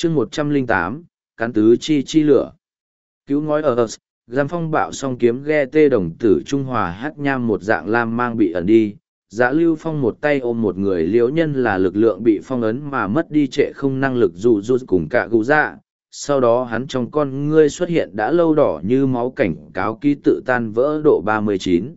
chương 108, cán tứ chi lửa. Cứu ngói ở giam phong bạo song kiếm ghe tê đồng tử Trung Hòa hát nham một dạng lam mang bị ẩn đi. Dạ Lưu Phong một tay ôm một người liễu nhân là lực lượng bị phong ấn mà mất đi trệ không năng lực dù cùng cả gù dạ. Sau đó hắn trong con ngươi xuất hiện đã lâu đỏ như máu cảnh cáo ký tự tan vỡ độ 39.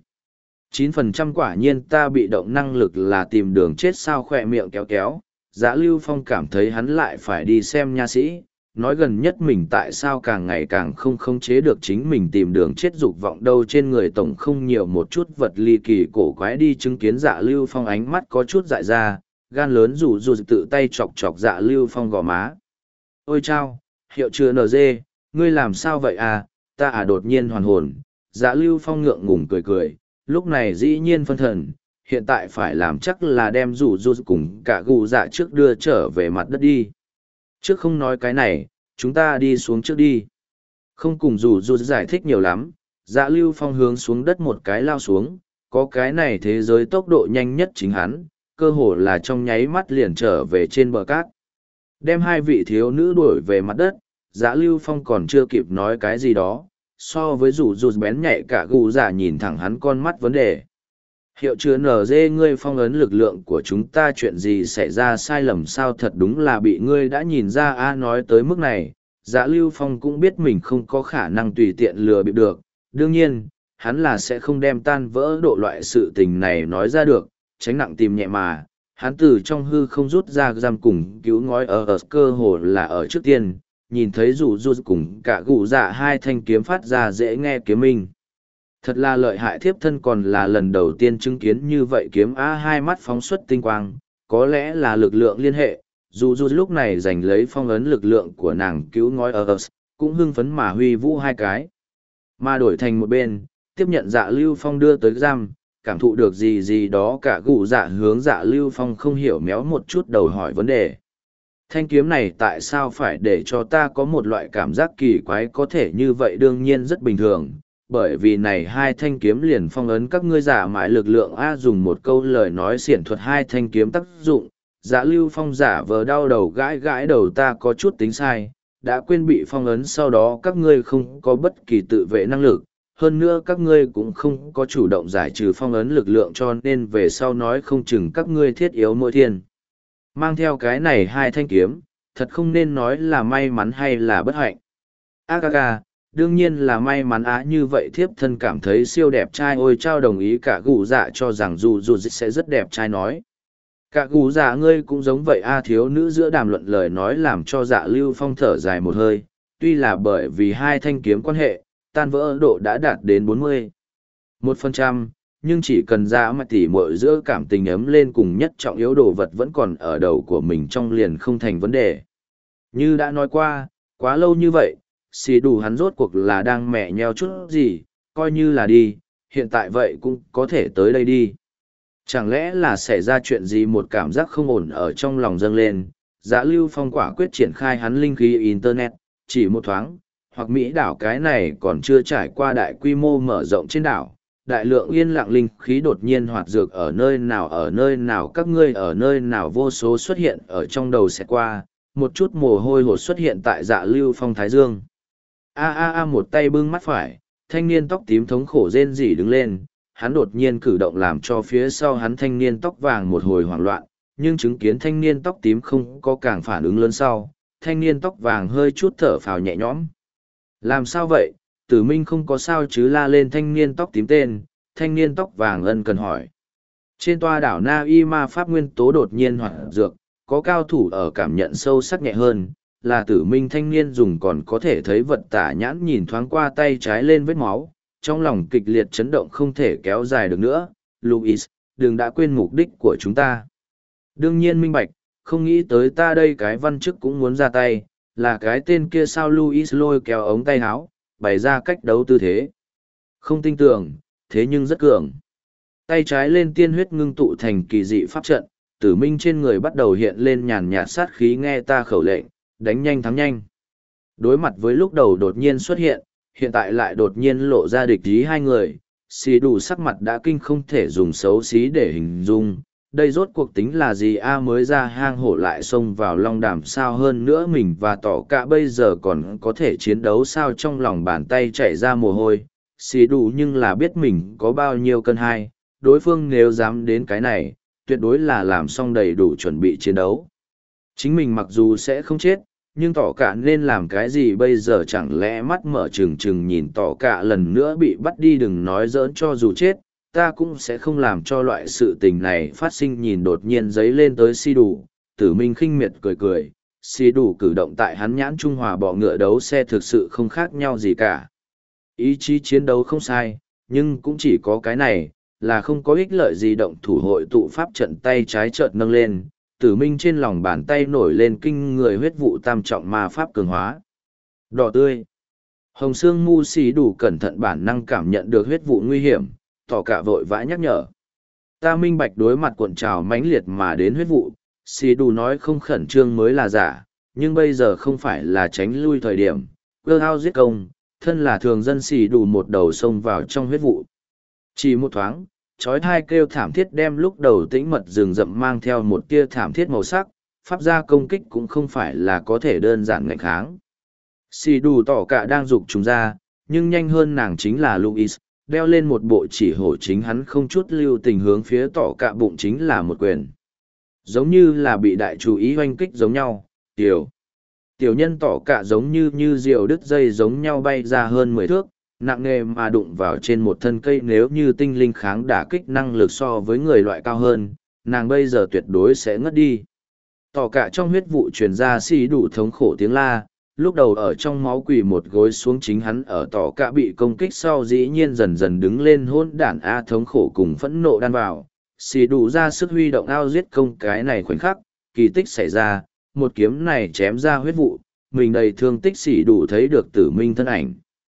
9% quả nhiên ta bị động năng lực là tìm đường chết sao khỏe miệng kéo kéo. Dạ Lưu Phong cảm thấy hắn lại phải đi xem nha sĩ, nói gần nhất mình tại sao càng ngày càng không khống chế được chính mình tìm đường chết dục vọng đâu trên người tổng không nhiều một chút vật ly kỳ cổ quái đi chứng kiến Dạ Lưu Phong ánh mắt có chút dại ra, gan lớn rủ tự tay chọc chọc Dạ Lưu Phong gò má. Ôi chao, hiệu chứa NG, ngươi làm sao vậy à, ta đột nhiên hoàn hồn. Dạ Lưu Phong ngượng ngùng cười, lúc này dĩ nhiên phân thần, hiện tại phải làm chắc là đem rủ cùng cả gù dạ trước đưa trở về mặt đất đi. Trước không nói cái này, chúng ta đi xuống trước đi. Không cùng rủ giải thích nhiều lắm, Dạ Lưu Phong hướng xuống đất một cái lao xuống, có cái này thế giới tốc độ nhanh nhất chính hắn, cơ hồ là trong nháy mắt liền trở về trên bờ cát. Đem hai vị thiếu nữ đuổi về mặt đất, Dạ Lưu Phong còn chưa kịp nói cái gì đó, so với rủ bén nhạy cả gù dạ nhìn thẳng hắn con mắt vấn đề. Hiệu chứa NG ngươi phong ấn lực lượng của chúng ta chuyện gì xảy ra sai lầm sao thật đúng là bị ngươi đã nhìn ra nói tới mức này, Dạ Lưu Phong cũng biết mình không có khả năng tùy tiện lừa bịp được, đương nhiên, hắn là sẽ không đem tan vỡ độ loại sự tình này nói ra được, tránh nặng tìm nhẹ mà, hắn từ trong hư không rút ra giam cùng cứu ngói ở cơ hồ là ở trước tiên, nhìn thấy rủ cùng cả gù dạ hai thanh kiếm phát ra dễ nghe kiếm minh. Thật là lợi hại thiếp thân còn là lần đầu tiên chứng kiến như vậy kiếm hai mắt phóng xuất tinh quang, có lẽ là lực lượng liên hệ, dù lúc này giành lấy phong ấn lực lượng của nàng cứu ngói ở cũng hưng phấn mà huy vũ hai cái. Mà đổi thành một bên, tiếp nhận Dạ Lưu Phong đưa tới giam, cảm thụ được gì đó cả gù dạ hướng Dạ Lưu Phong không hiểu méo một chút đầu hỏi vấn đề. Thanh kiếm này tại sao phải để cho ta có một loại cảm giác kỳ quái có thể như vậy đương nhiên rất bình thường, bởi vì này hai thanh kiếm liền phong ấn các ngươi giả mãi lực lượng dùng một câu lời nói xiển thuật hai thanh kiếm tác dụng. Dạ Lưu Phong giả vờ đau đầu gãi đầu ta có chút tính sai, đã quên bị phong ấn sau đó các ngươi không có bất kỳ tự vệ năng lực, hơn nữa các ngươi cũng không có chủ động giải trừ phong ấn lực lượng cho nên về sau nói không chừng các ngươi thiết yếu mỗi thiên. Mang theo cái này hai thanh kiếm, thật không nên nói là may mắn hay là bất hạnh. Đương nhiên là may mắn như vậy thiếp thân cảm thấy siêu đẹp trai ôi trao đồng ý cả gù dạ cho rằng dù sẽ rất đẹp trai nói. Cả gù dạ ngươi cũng giống vậy thiếu nữ giữa đàm luận lời nói làm cho Dạ Lưu Phong thở dài một hơi, tuy là bởi vì hai thanh kiếm quan hệ, tan vỡ độ đã đạt đến 41%, nhưng chỉ cần ra mà tỉ muội giữa cảm tình ấm lên cùng nhất trọng yếu đồ vật vẫn còn ở đầu của mình trong liền không thành vấn đề. Như đã nói qua, quá lâu như vậy, xì đủ hắn rốt cuộc là đang mẹ nheo chút gì, coi như là đi, hiện tại vậy cũng có thể tới đây đi. Chẳng lẽ là xảy ra chuyện gì một cảm giác không ổn ở trong lòng dâng lên, Dạ Lưu Phong quả quyết triển khai hắn linh khí Internet, chỉ một thoáng, hoặc Mỹ đảo cái này còn chưa trải qua đại quy mô mở rộng trên đảo. Đại lượng yên lặng linh khí đột nhiên hoạt dược ở nơi nào các ngươi ở nơi nào vô số xuất hiện ở trong đầu sẽ qua, một chút mồ hôi hột xuất hiện tại Dạ Lưu Phong thái dương. Một tay bưng mắt phải, thanh niên tóc tím thống khổ rên rỉ đứng lên, hắn đột nhiên cử động làm cho phía sau hắn thanh niên tóc vàng một hồi hoảng loạn, nhưng chứng kiến thanh niên tóc tím không có càng phản ứng lớn sau, thanh niên tóc vàng hơi chút thở phào nhẹ nhõm. Làm sao vậy? Tử Minh không có sao chứ la lên thanh niên tóc tím tên, thanh niên tóc vàng ân cần hỏi. Trên toa đảo Na Y ma pháp nguyên tố đột nhiên hoạt dược, có cao thủ ở cảm nhận sâu sắc nhẹ hơn, là Tử Minh thanh niên dùng còn có thể thấy vật tả nhãn nhìn thoáng qua tay trái lên vết máu, trong lòng kịch liệt chấn động không thể kéo dài được nữa. Luis, đừng đã quên mục đích của chúng ta. Đương nhiên minh bạch, không nghĩ tới ta đây cái văn chức cũng muốn ra tay, là cái tên kia sao Luis lôi kéo ống tay áo, bày ra cách đấu tư thế. Không tin tưởng, thế nhưng rất cường. Tay trái lên tiên huyết ngưng tụ thành kỳ dị pháp trận, Tử Minh trên người bắt đầu hiện lên nhàn nhạt sát khí nghe ta khẩu lệnh, đánh nhanh thắng nhanh. Đối mặt với lúc đầu đột nhiên xuất hiện, hiện tại lại đột nhiên lộ ra địch ý hai người, xì đủ sắc mặt đã kinh không thể dùng xấu xí để hình dung, đây rốt cuộc tính là gì a, mới ra hang hổ lại xông vào long đàm sao, hơn nữa mình và tỏ cả bây giờ còn có thể chiến đấu sao, trong lòng bàn tay chảy ra mồ hôi, xì đủ nhưng là biết mình có bao nhiêu cân hai, đối phương nếu dám đến cái này, tuyệt đối là làm xong đầy đủ chuẩn bị chiến đấu. Chính mình mặc dù sẽ không chết, nhưng tỏ cả nên làm cái gì bây giờ, chẳng lẽ mắt mở trừng trừng nhìn tỏ cả lần nữa bị bắt đi, đừng nói giỡn, cho dù chết, ta cũng sẽ không làm cho loại sự tình này phát sinh. Nhìn đột nhiên giấy lên tới xì đủ, Tử Minh khinh miệt cười cười, xì đủ cử động tại hắn nhãn trung hòa bọ ngựa đấu xe thực sự không khác nhau gì cả. Ý chí chiến đấu không sai, nhưng cũng chỉ có cái này, là không có ích lợi gì. Động thủ hội tụ pháp trận, tay trái chợt nâng lên, Tử Minh trên lòng bàn tay nổi lên kinh người huyết vụ tam trọng ma pháp cường hóa. Đỏ tươi. Hồng Sương Mu xì đủ cẩn thận bản năng cảm nhận được huyết vụ nguy hiểm, tỏ cả vội vã nhắc nhở. Ta minh bạch đối mặt cuộn trào mãnh liệt mà đến huyết vụ, xì đủ nói không khẩn trương mới là giả, nhưng bây giờ không phải là tránh lui thời điểm, cơ hao giết công, thân là thường dân xì đủ một đầu xông vào trong huyết vụ. Chỉ một thoáng, chói thai kêu thảm thiết đem lúc đầu tĩnh mật rừng rậm mang theo một tia thảm thiết màu sắc, pháp gia công kích cũng không phải là có thể đơn giản ngạnh kháng. Xì đủ tỏ cả đang dục chúng ra, nhưng nhanh hơn nàng chính là Luis, đeo lên một bộ chỉ hổ, chính hắn không chút lưu tình hướng phía tỏ cả bụng chính là một quyền. Giống như là bị đại chú ý hoanh kích giống nhau, tiểu nhân tỏ cả giống như diều đứt dây giống nhau bay ra hơn 10 thước, nặng nề mà đụng vào trên một thân cây. Nếu như tinh linh kháng đả kích năng lực so với người loại cao hơn, nàng bây giờ tuyệt đối sẽ ngất đi. Tỏ cả trong huyết vụ truyền ra xì đủ thống khổ tiếng la, lúc đầu ở trong máu quỳ một gối xuống, chính hắn ở tỏ cả bị công kích sau dĩ nhiên dần dần đứng lên, hôn đản a, thống khổ cùng phẫn nộ đan vào, xì đủ ra sức huy động ao giết công. Cái này khoảnh khắc, kỳ tích xảy ra, một kiếm này chém ra huyết vụ, mình đầy thương tích, xì đủ thấy được Tử Minh thân ảnh.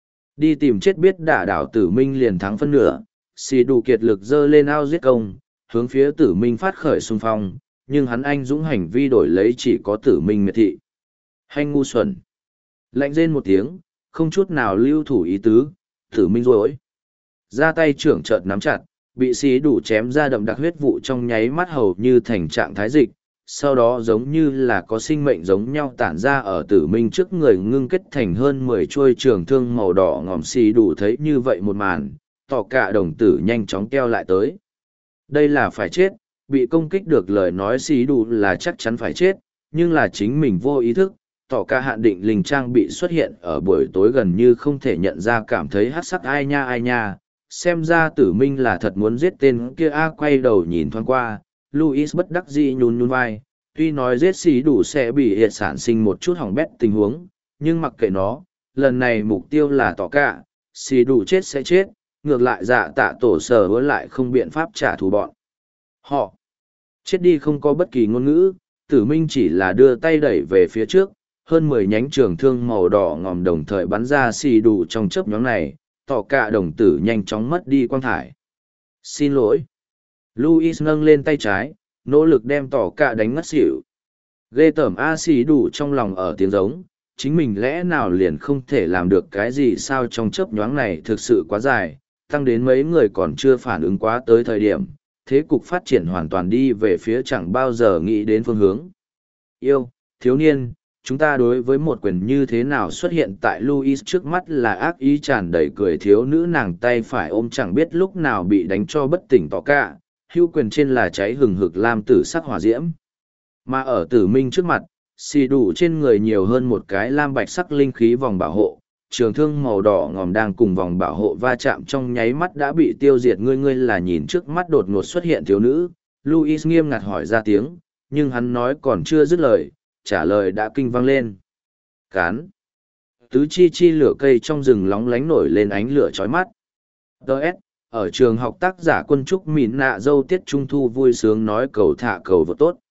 Đi tìm chết biết đả đảo Tử Minh liền thắng phân nửa, xì đủ kiệt lực dơ lên ao giết công, hướng phía Tử Minh phát khởi xung phong, nhưng hắn anh dũng hành vi đổi lấy chỉ có Tử Minh miệt thị. Hành ngu xuẩn. Lạnh rên một tiếng, không chút nào lưu thủ ý tứ, Tử Minh rối ra tay trưởng chợt nắm chặt, bị xí đủ chém ra đậm đặc huyết vụ trong nháy mắt hầu như thành trạng thái dịch, sau đó giống như là có sinh mệnh giống nhau tản ra ở Tử Minh trước người, ngưng kết thành hơn 10 chuôi trường thương màu đỏ ngòm. Xí đủ thấy như vậy một màn, tỏ cả đồng tử nhanh chóng keo lại tới. Đây là phải chết, bị công kích được lời nói xí đủ là chắc chắn phải chết, nhưng là chính mình vô ý thức. Tỏ cả hạn định linh trang bị xuất hiện ở buổi tối gần như không thể nhận ra, cảm thấy hắc sắc ai nha, xem ra Tử Minh là thật muốn giết tên kia a. Quay đầu nhìn thoáng qua, Luis bất đắc dĩ nhún vai, tuy nói giết xí đủ sẽ bị hiện sản sinh một chút hỏng bét tình huống, nhưng mặc kệ nó, lần này mục tiêu là tỏ cả, xí đủ chết sẽ chết, ngược lại dạ tạ tổ sở với lại không biện pháp trả thù bọn họ. Chết đi không có bất kỳ ngôn ngữ, Tử Minh chỉ là đưa tay đẩy về phía trước, hơn 10 nhánh trường thương màu đỏ ngòm đồng thời bắn ra xì đủ. Trong chớp nhoáng này, tỏ cả đồng tử nhanh chóng mất đi quang thải. Xin lỗi. Luis nâng lên tay trái, nỗ lực đem tỏ cả đánh ngất xỉu. Ghê tởm a, xì đủ trong lòng ở tiếng giống, chính mình lẽ nào liền không thể làm được cái gì sao. Trong chớp nhoáng này thực sự quá dài, tăng đến mấy người còn chưa phản ứng quá tới thời điểm, thế cục phát triển hoàn toàn đi về phía chẳng bao giờ nghĩ đến phương hướng. Yêu, thiếu niên, chúng ta đối với một quyền như thế nào xuất hiện tại Luis trước mắt là ác ý tràn đầy cười. Thiếu nữ nàng tay phải ôm chẳng biết lúc nào bị đánh cho bất tỉnh tỏ cả, hữu quyền trên là cháy hừng hực lam tử sắc hỏa diễm. Mà ở Tử Minh trước mặt, xì đủ trên người nhiều hơn một cái lam bạch sắc linh khí vòng bảo hộ, trường thương màu đỏ ngòm đang cùng vòng bảo hộ va chạm trong nháy mắt đã bị tiêu diệt. Ngươi là nhìn trước mắt đột ngột xuất hiện thiếu nữ, Luis nghiêm ngặt hỏi ra tiếng, nhưng hắn nói còn chưa dứt lời, trả lời đã kinh vang lên. Cán. Tứ chi lửa cây trong rừng lóng lánh nổi lên ánh lửa chói mắt. Đợt, ở trường học tác giả Quân Trúc Mịn Nạ dâu tiết trung thu vui sướng nói cầu thả cầu vô tốt.